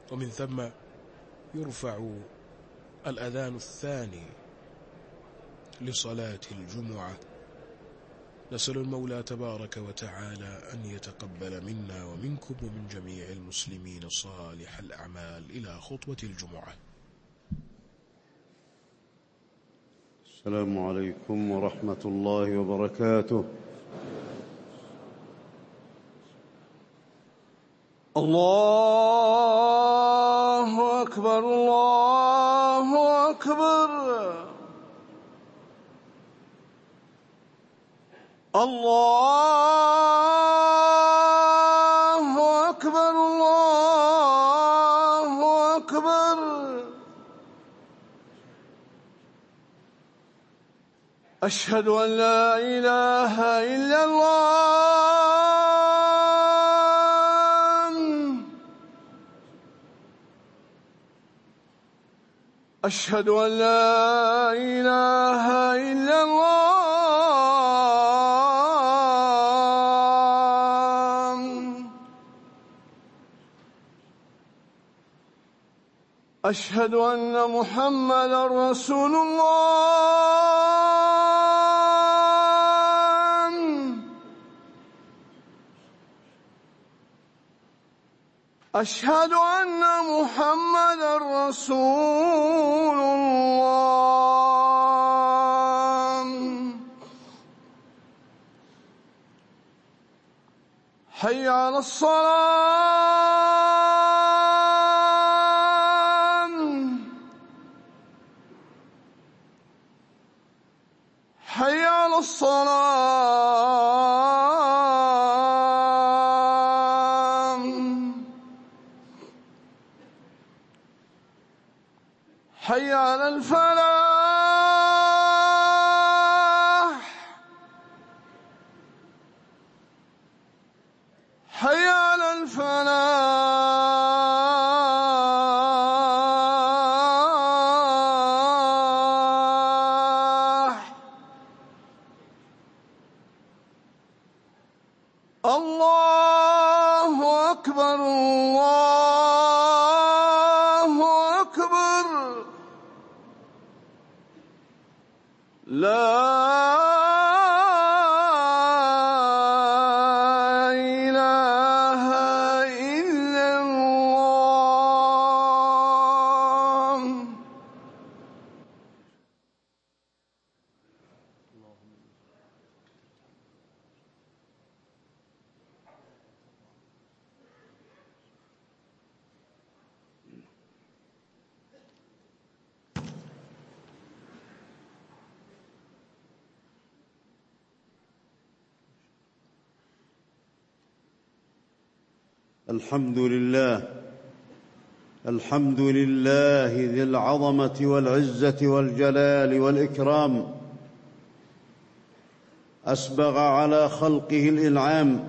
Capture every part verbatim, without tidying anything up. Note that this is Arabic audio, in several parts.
ومن ثم يرفع الأذان الثاني لصلاة الجمعة. نسأل المولى تبارك وتعالى أن يتقبل منا ومنكم ومن جميع المسلمين صالح الأعمال. إلى خطبة الجمعة. السلام عليكم ورحمة الله وبركاته. الله أكبر الله أكبر الله أكبر الله أكبر. أشهد أن لا إله إلا الله. أشهد أن لا إله إلا الله. أشهد أن محمدًا رسول الله. أشهد أن محمدًا رسول الله. حي على الصلاة. حي على الصلاة. حي على الفلاح. حي على الفلاح. الله أكبر الله أكبر. لا إله إلا الله. الحمد لله الحمد لله ذي العظمة والعزة والجلال والإكرام. أسبغ على خلقه الإنعام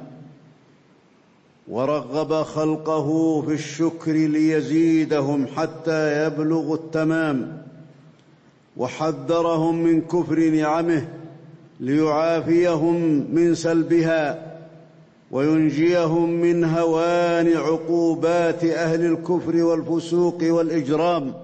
ورغب خلقه في الشكر ليزيدهم حتى يبلغوا التمام، وحذرهم من كفر نعمه ليعافيهم من سلبها وينجيهم من هوان عقوبات أهل الكفر والفسوق والإجرام.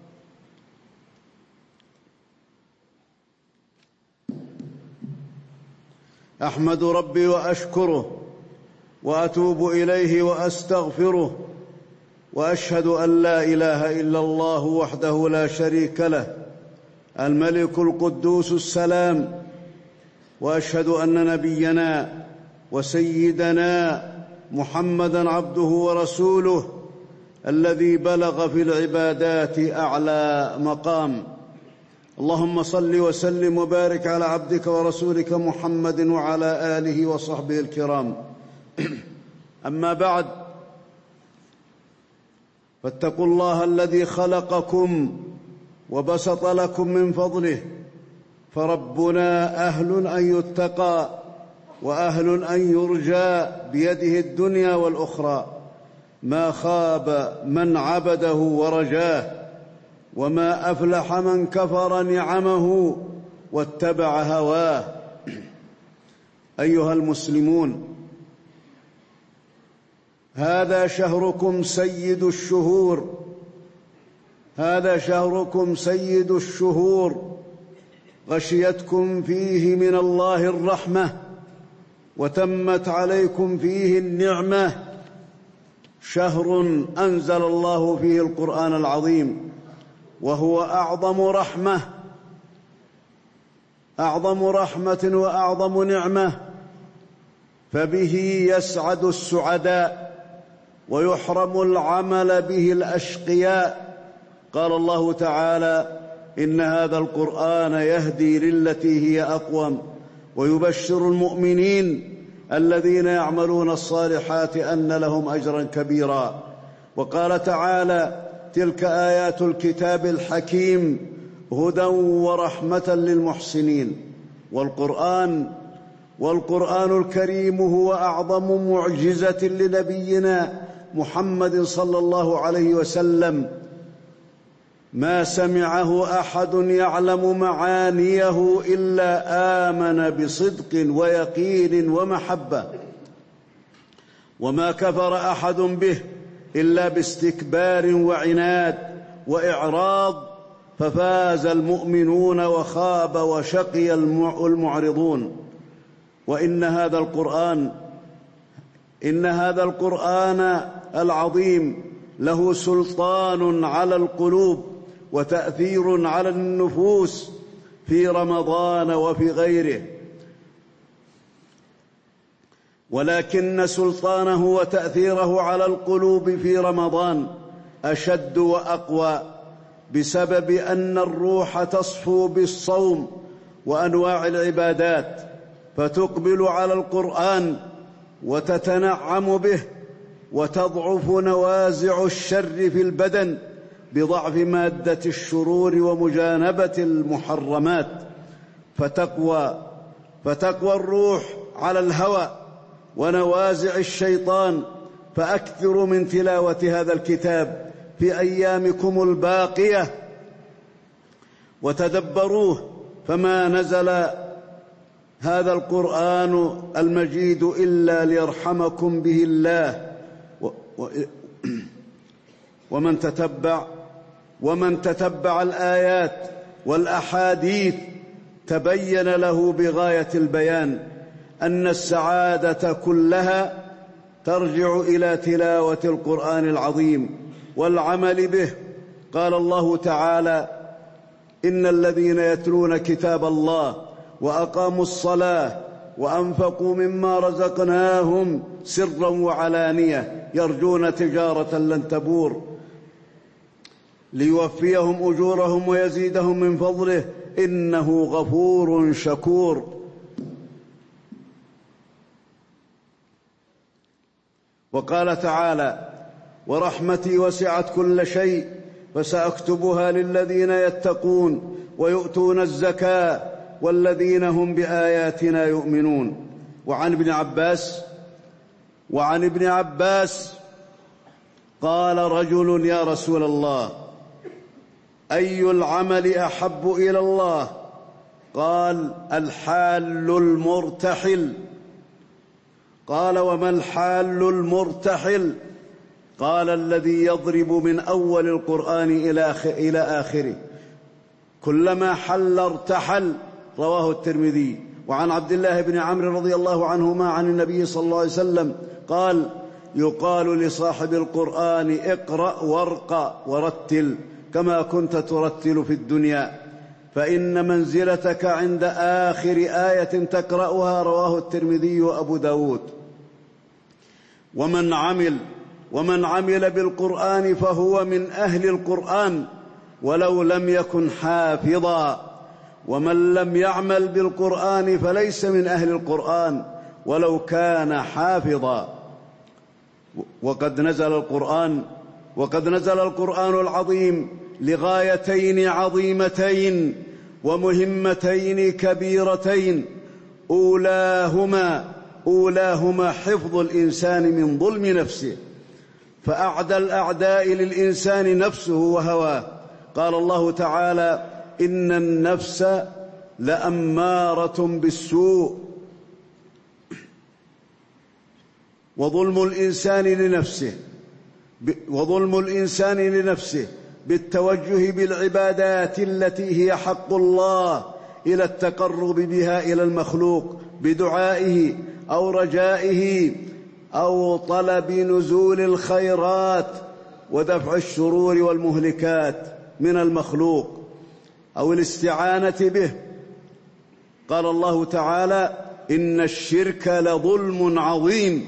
أحمد ربي وأشكره وأتوب إليه وأستغفره، وأشهد أن لا إله إلا الله وحده لا شريك له الملك القدوس السلام، وأشهد أن نبينا وسيدنا محمدًا عبده ورسوله الذي بلغ في العبادات أعلى مقام. اللهم صل وسلم وبارك على عبدك ورسولك محمد وعلى آله وصحبه الكرام. أما بعد، فاتقوا الله الذي خلقكم وبسط لكم من فضله، فربنا أهل أن يتقى وأهل أن يرجى بيده الدنيا والأخرى. ما خاب من عبده ورجاه، وما أفلح من كفر نعمه واتبع هواه. أيها المسلمون، هذا شهركم سيد الشهور هذا شهركم سيد الشهور غشيتكم فيه من الله الرحمة وتمت عليكم فيه النعمة. شهر أنزل الله فيه القرآن العظيم، وهو أعظم رحمة أعظم رحمة وأعظم نعمة، فبه يسعد السعداء ويحرم العمل به الأشقياء. قال الله تعالى: إن هذا القرآن يهدي للتي هي أقوم ويبشر المؤمنين الذين يعملون الصالحات أن لهم أجرا كبيرا. وقال تعالى: تلك آيات الكتاب الحكيم هدى ورحمة للمحسنين. والقرآن والقرآن الكريم هو أعظم معجزة لنبينا محمد صلى الله عليه وسلم، ما سمعه أحد يعلم معانيه إلا آمن بصدق ويقين ومحبة، وما كفر أحد به إلا باستكبار وعناد وإعراض، ففاز المؤمنون وخاب وشقي المعرضون. وإن هذا القرآن إن هذا القرآن العظيم له سلطان على القلوب وتأثير على النفوس في رمضان وفي غيره، ولكن سلطانه وتأثيره على القلوب في رمضان أشد وأقوى، بسبب أن الروح تصفو بالصوم وأنواع العبادات، فتقبل على القرآن وتتنعم به، وتضعف نوازع الشر في البدن بضعف مادة الشرور ومجانبة المحرمات، فتقوى فتقوى الروح على الهوى ونوازع الشيطان. فأكثروا من تلاوة هذا الكتاب في أيامكم الباقية وتدبروه، فما نزل هذا القرآن المجيد إلا ليرحمكم به الله. ومن تتبع ومن تتبع الآيات والأحاديث تبين له بغاية البيان أن السعادة كلها ترجع إلى تلاوة القرآن العظيم والعمل به. قال الله تعالى: إن الذين يتلون كتاب الله وأقاموا الصلاة وأنفقوا مما رزقناهم سرا وعلانية يرجون تجارة لن تبور ليوفيهم أجورهم ويزيدهم من فضله إنه غفور شكور. وقال تعالى: ورحمتي وسعت كل شيء فسأكتبها للذين يتقون ويؤتون الزكاة والذين هم بآياتنا يؤمنون. وعن ابن عباس وعن ابن عباس قال رجل: يا رسول الله، أي العمل أحب إلى الله؟ قال: الحال المرتحل. قال: وما الحال المرتحل؟ قال: الذي يضرب من أول القرآن إلى آخره، كلما حل ارتحل. رواه الترمذي. وعن عبد الله بن عمرو رضي الله عنهما عن النبي صلى الله عليه وسلم قال: يقال لصاحب القرآن: اقرأ وارق ورتل كما كنت ترتل في الدنيا، فإن منزلتك عند آخر آية تقرأها. رواه الترمذي وأبو داود. ومن عمل ومن عمل بالقرآن فهو من أهل القرآن ولو لم يكن حافظا، ومن لم يعمل بالقرآن فليس من أهل القرآن ولو كان حافظا. وقد نزل القرآن وقد نزل القرآن العظيم لغايتين عظيمتين ومهمتين كبيرتين، أولاهما أولاهما حفظ الإنسان من ظلم نفسه، فأعدى الأعداء للإنسان نفسه وهواه. قال الله تعالى: إن النفس لأمارة بالسوء. وظلم الإنسان لنفسه وظلم الإنسان لنفسه بالتوجه بالعبادات التي هي حق الله إلى التقرب بها إلى المخلوق بدعائه أو رجائه أو طلب نزول الخيرات ودفع الشرور والمهلكات من المخلوق أو الاستعانة به. قال الله تعالى: إن الشرك لظلم عظيم.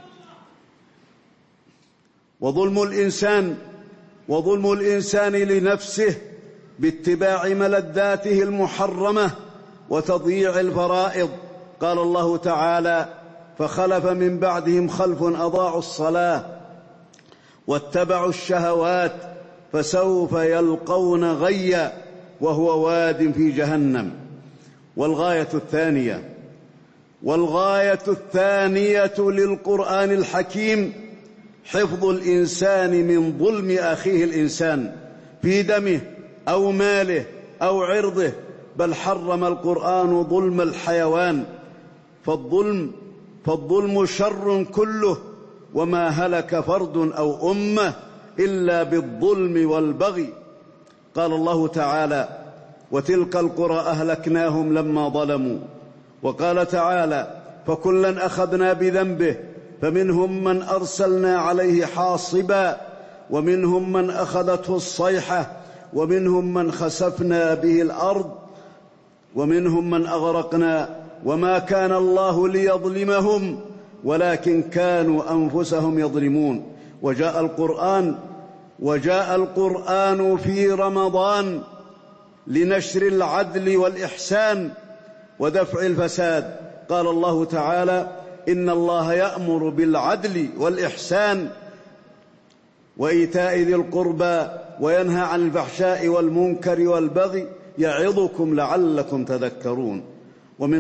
وظلم الإنسان وظلم الإنسان لنفسه باتباع ملذاته المحرمة وتضييع الفرائض. قال الله تعالى: فخلف من بعدهم خلف أضاعوا الصلاة واتبعوا الشهوات فسوف يلقون غيا وهو واد في جهنم. والغاية الثانية والغاية الثانية للقرآن الحكيم حفظ الإنسان من ظلم أخيه الإنسان في دمه أو ماله أو عرضه، بل حرم القرآن ظلم الحيوان، فالظلم فالظلم شر كله، وما هلك فرد أو أمة إلا بالظلم والبغي. قال الله تعالى: وتلك القرى أهلكناهم لما ظلموا. وقال تعالى: فكلا أخذنا بذنبه فمنهم من أرسلنا عليه حاصبا ومنهم من أخذته الصيحة ومنهم من خسفنا به الأرض ومنهم من أغرقنا وما كان الله ليظلمهم ولكن كانوا أنفسهم يظلمون. وجاء القرآن وجاء القرآن في رمضان لنشر العدل والإحسان ودفع الفساد. قال الله تعالى: إن الله يأمر بالعدل والإحسان وإيتاء ذي القربى وينهى عن الفحشاء والمنكر والبغي يعظكم لعلكم تذكرون. ومن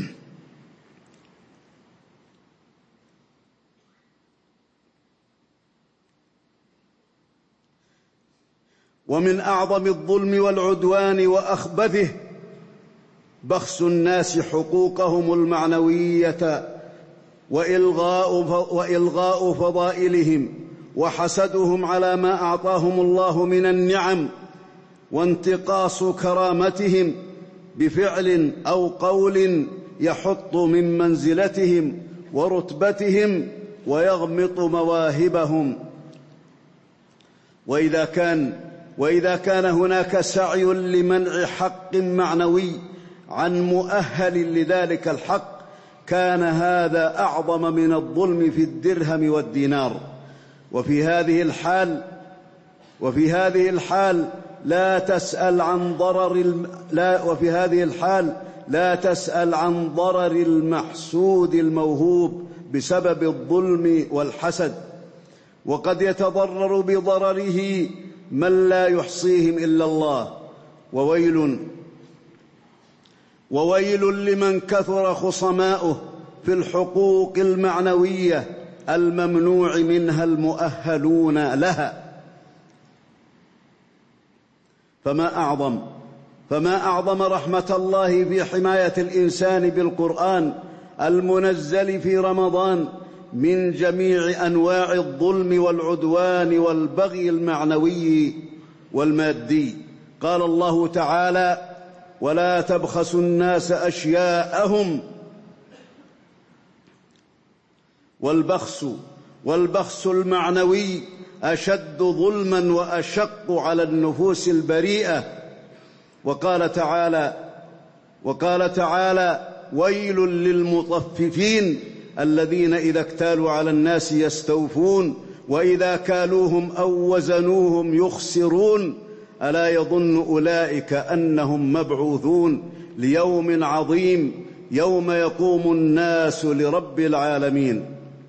ومن أعظم الظلم والعدوان وأخبثه بخس الناس حقوقهم المعنوية وإلغاء وإلغاء فضائلهم وحسدهم على ما أعطاهم الله من النعم وانتقاص كرامتهم بفعل أو قول يحط من منزلتهم ورتبتهم ويغمط مواهبهم. وإذا كان وإذا كان هناك سعي لمنع حق معنوي عن مؤهل لذلك الحق كان هذا أعظم من الظلم في الدرهم والدينار. وفي هذه الحال وفي هذه الحال لا تسأل عن ضرر لا وفي هذه الحال لا تسأل عن ضرر المحسود الموهوب بسبب الظلم والحسد، وقد يتضرر بضرره من لا يحصيهم إلا الله. وويل وويل لمن كثر خصماؤه في الحقوق المعنوية الممنوع منها المؤهلون لها. فما أعظم فما أعظم رحمة الله في حماية الإنسان بالقرآن المنزل في رمضان من جميع أنواع الظلم والعدوان والبغي المعنوي والمادي. قال الله تعالى: ولا تبخسوا الناس أشياءهم. والبخس والبخس المعنوي أشد ظلما وأشق على النفوس البريئة. وقال تعالى وقال تعالى: ويل للمطففين الذين إذا اكتالوا على الناس يستوفون وإذا كالوهم أو وزنوهم يخسرون ألا يظن أولئك أنهم مبعوثون ليوم عظيم يوم يقوم الناس لرب العالمين.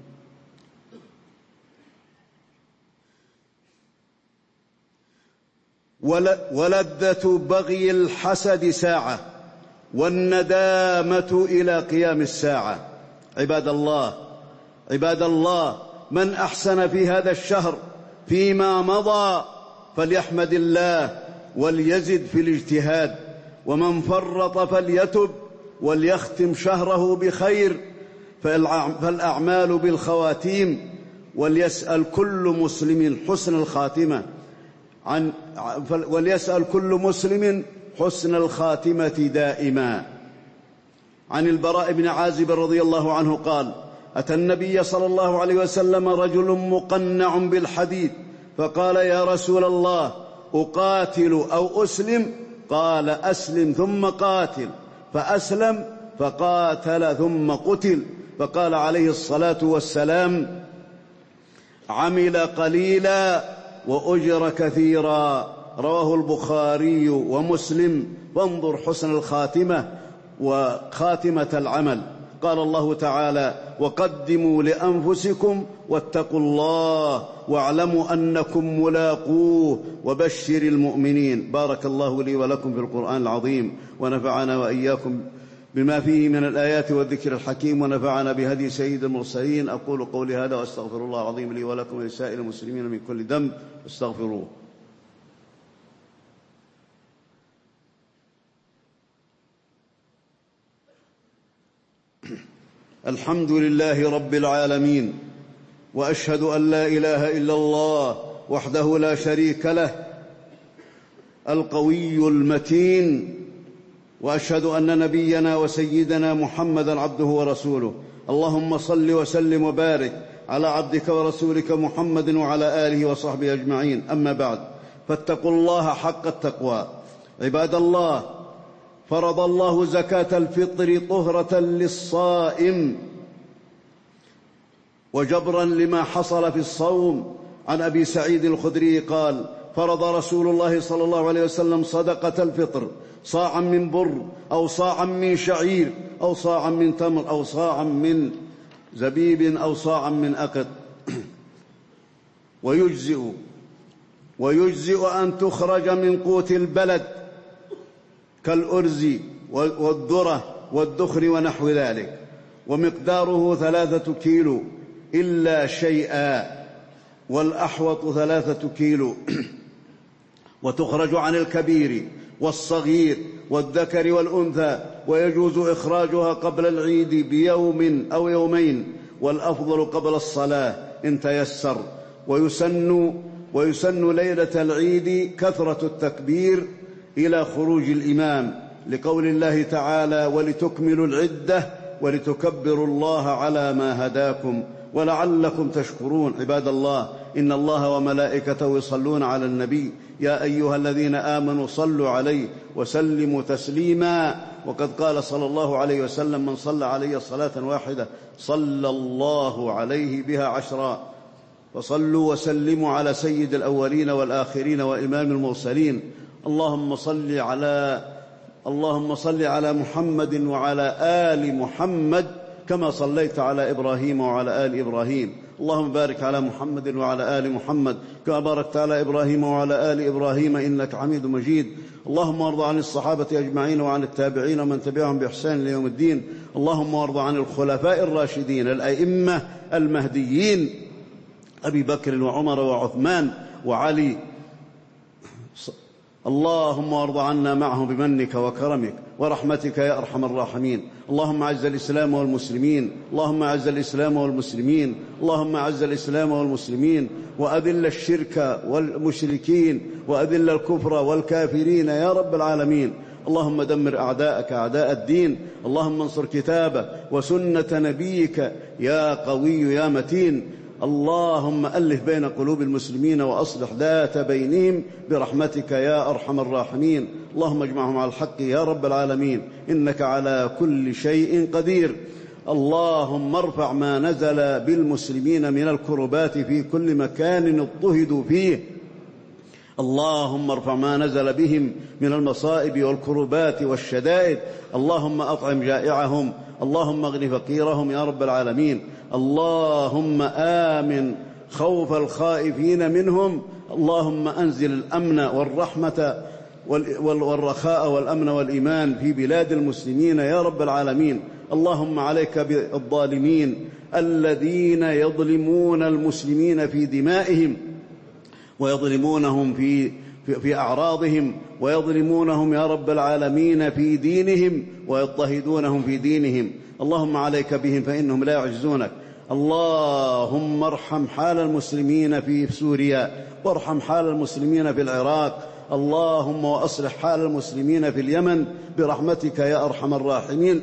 ولذة بغي الحسد ساعة والندامة إلى قيام الساعة. عباد الله عباد الله من أحسن في هذا الشهر فيما مضى فليحمد الله وليزد في الاجتهاد، ومن فرط فليتب وليختم شهره بخير، فالأعمال بالخواتيم، وليسأل كل مسلم حسن الخاتمة عن وليسأل كل مسلم حسن الخاتمة دائما. عن البراء بن عازب رضي الله عنه قال: أتى النبي صلى الله عليه وسلم رجل مقنع بالحديد فقال: يا رسول الله، أقاتل أو أسلم؟ قال: أسلم ثم قاتل. فأسلم فقاتل ثم قتل. فقال عليه الصلاة والسلام: عمل قليلا وأجر كثيرا. رواه البخاري ومسلم. وانظر حسن الخاتمة وخاتمة العمل. قال الله تعالى: وقدموا لأنفسكم واتقوا الله واعلموا أنكم ملاقوه وبشر المؤمنين. بارك الله لي ولكم في القرآن العظيم، ونفعنا وإياكم بما فيه من الآيات والذكر الحكيم، ونفعنا بهدي سيد المرسلين. أقول قولي هذا وأستغفر الله العظيم لي ولكم ولسائر المسلمين من كل ذنب استغفروه. الحمد لله رب العالمين، وأشهد أن لا إله إلا الله وحده لا شريك له القوي المتين، وأشهد أن نبينا وسيدنا محمدًا عبده ورسوله. اللهم صل وسلم وبارك على عبدك ورسولك محمد وعلى آله وصحبه أجمعين. أما بعد، فاتقوا الله حق التقوى. عباد الله، فرض الله زكاة الفطر طهرة للصائم وجبرا لما حصل في الصوم. عن أبي سعيد الخدري قال: فرض رسول الله صلى الله عليه وسلم صدقة الفطر صاعا من بر أو صاعا من شعير أو صاعا من تمر أو صاعا من زبيب أو صاعا من أقط. ويجزئ ويجزئ أن تخرج من قوت البلد كالأرز والذرة والدخن ونحو ذلك، ومقداره ثلاثة كيلو إلا شيئا، والأحوط ثلاثة كيلو. وتخرج عن الكبير والصغير والذكر والأنثى، ويجوز إخراجها قبل العيد بيوم أو يومين، والأفضل قبل الصلاة إن تيسر. ويسن, ويسن ليلة العيد كثرة التكبير إلى خروج الإمام، لقول الله تعالى: ولتكملوا العدة ولتكبروا الله على ما هداكم ولعلكم تشكرون. عباد الله، إن الله وملائكته يصلون على النبي، يا أيها الذين آمنوا صلوا عليه وسلموا تسليما. وقد قال صلى الله عليه وسلم: من صلى علي صلاة واحدة صلى الله عليه بها عشرا. فصلوا وسلموا على سيد الأولين والآخرين وإمام المرسلين. اللهم صل على اللهم صل على محمد وعلى آل محمد كما صليت على إبراهيم وعلى آل إبراهيم. اللهم بارك على محمد وعلى آل محمد كما باركت على إبراهيم وعلى آل إبراهيم إنك حميد مجيد. اللهم وارض عن الصحابة أجمعين وعن التابعين ومن تبعهم بإحسان ليوم الدين. اللهم وارض عن الخلفاء الراشدين الأئمة المهديين أبي بكر وعمر وعثمان وعلي. اللهم وارض عنا معهم بمنك وكرمك ورحمتك يا أرحم الراحمين. اللهم أعز الإسلام والمسلمين اللهم أعز الإسلام والمسلمين اللهم أعز الإسلام والمسلمين وأذل الشرك والمشركين وأذل الكفر والكافرين يا رب العالمين. اللهم دمر أعداءك أعداء الدين. اللهم انصر كتابك وسنة نبيك يا قوي يا متين. اللهم ألف بين قلوب المسلمين وأصلح ذات بينهم برحمتك يا أرحم الراحمين. اللهم اجمعهم على الحق يا رب العالمين إنك على كل شيء قدير. اللهم ارفع ما نزل بالمسلمين من الكربات في كل مكان اضطهدوا فيه. اللهم ارفع ما نزل بهم من المصائب والكربات والشدائد. اللهم أطعم جائعهم اللهم اغن فقيرهم يا رب العالمين. اللهم آمن خوف الخائفين منهم. اللهم أنزل الأمن والرحمة والرخاء والأمن والإيمان في بلاد المسلمين يا رب العالمين. اللهم عليك بالظالمين الذين يظلمون المسلمين في دمائهم ويظلمونهم في في أعراضهم ويظلمونهم يا رب العالمين في دينهم ويضطهدونهم في دينهم. اللهم عليك بهم فإنهم لا يعجزونك. اللهم ارحم حال المسلمين في سوريا، وارحم حال المسلمين في العراق، اللهم وأصلح حال المسلمين في اليمن برحمتك يا أرحم الراحمين.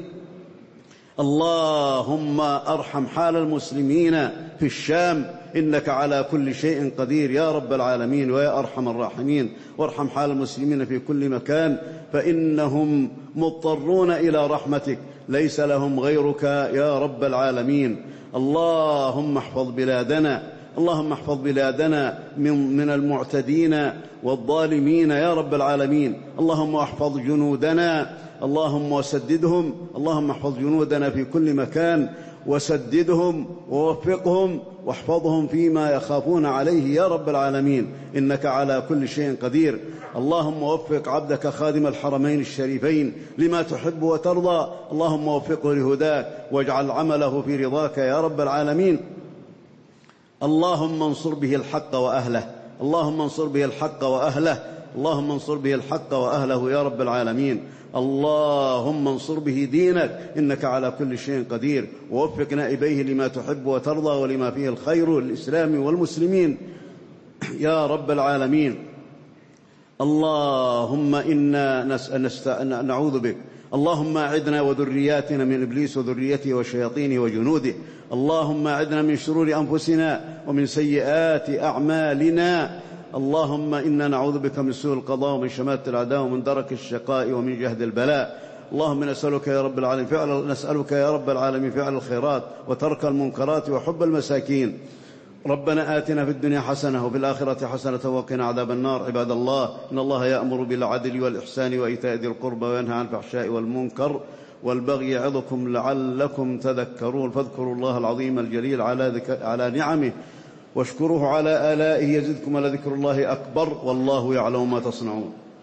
اللهم ارحم حال المسلمين في الشام، إنك على كل شيء قدير يا رب العالمين ويا أرحم الراحمين. وارحم حال المسلمين في كل مكان فإنهم مضطرون إلى رحمتك، ليس لهم غيرك يا رب العالمين. اللهم احفظ بلادنا، اللهم احفظ بلادنا من, من المعتدين والظالمين يا رب العالمين. اللهم احفظ جنودنا، اللهم وسددهم، اللهم احفظ جنودنا في كل مكان وسددهم ووفقهم واحفظهم فيما يخافون عليه يا رب العالمين، إنك على كل شيء قدير. اللهم وفق عبدك خادم الحرمين الشريفين لما تحب وترضى، اللهم وفقه لهداك واجعل عمله في رضاك يا رب العالمين. اللهم انصر به الحق وأهله، اللهم انصر به الحق وأهله، اللهم انصر به الحق وأهله يا رب العالمين. اللهم انصر به دينك، إنك على كل شيء قدير، ووفق نائبيه لما تحب وترضى ولما فيه الخير للإسلام والمسلمين يا رب العالمين. اللهم إنا نست... نعوذ بك، اللهم أعذنا وذرياتنا من إبليس وذريته وشياطينه وجنوده. اللهم أعذنا من شرور أنفسنا ومن سيئات أعمالنا. اللهم إنا نعوذ بك من سوء القضاء ومن شماتة الأعداء ومن درك الشقاء ومن جهد البلاء. اللهم نسألك يا رب العالمين فعل نسألك يا رب العالمين فعل الخيرات وترك المنكرات وحب المساكين. ربنا آتنا في الدنيا حسنة وفي الآخرة حسنة وقنا عذاب النار. عباد الله، إن الله يأمر بالعدل والإحسان وإيتاء ذي القربى وينهى عن الفحشاء والمنكر والبغي يعظكم لعلكم تذكرون. فاذكروا الله العظيم الجليل على, ذك... على نعمه واشكروه على آلائه يزدكم، ولذكر الله أكبر والله يعلم ما تصنعون.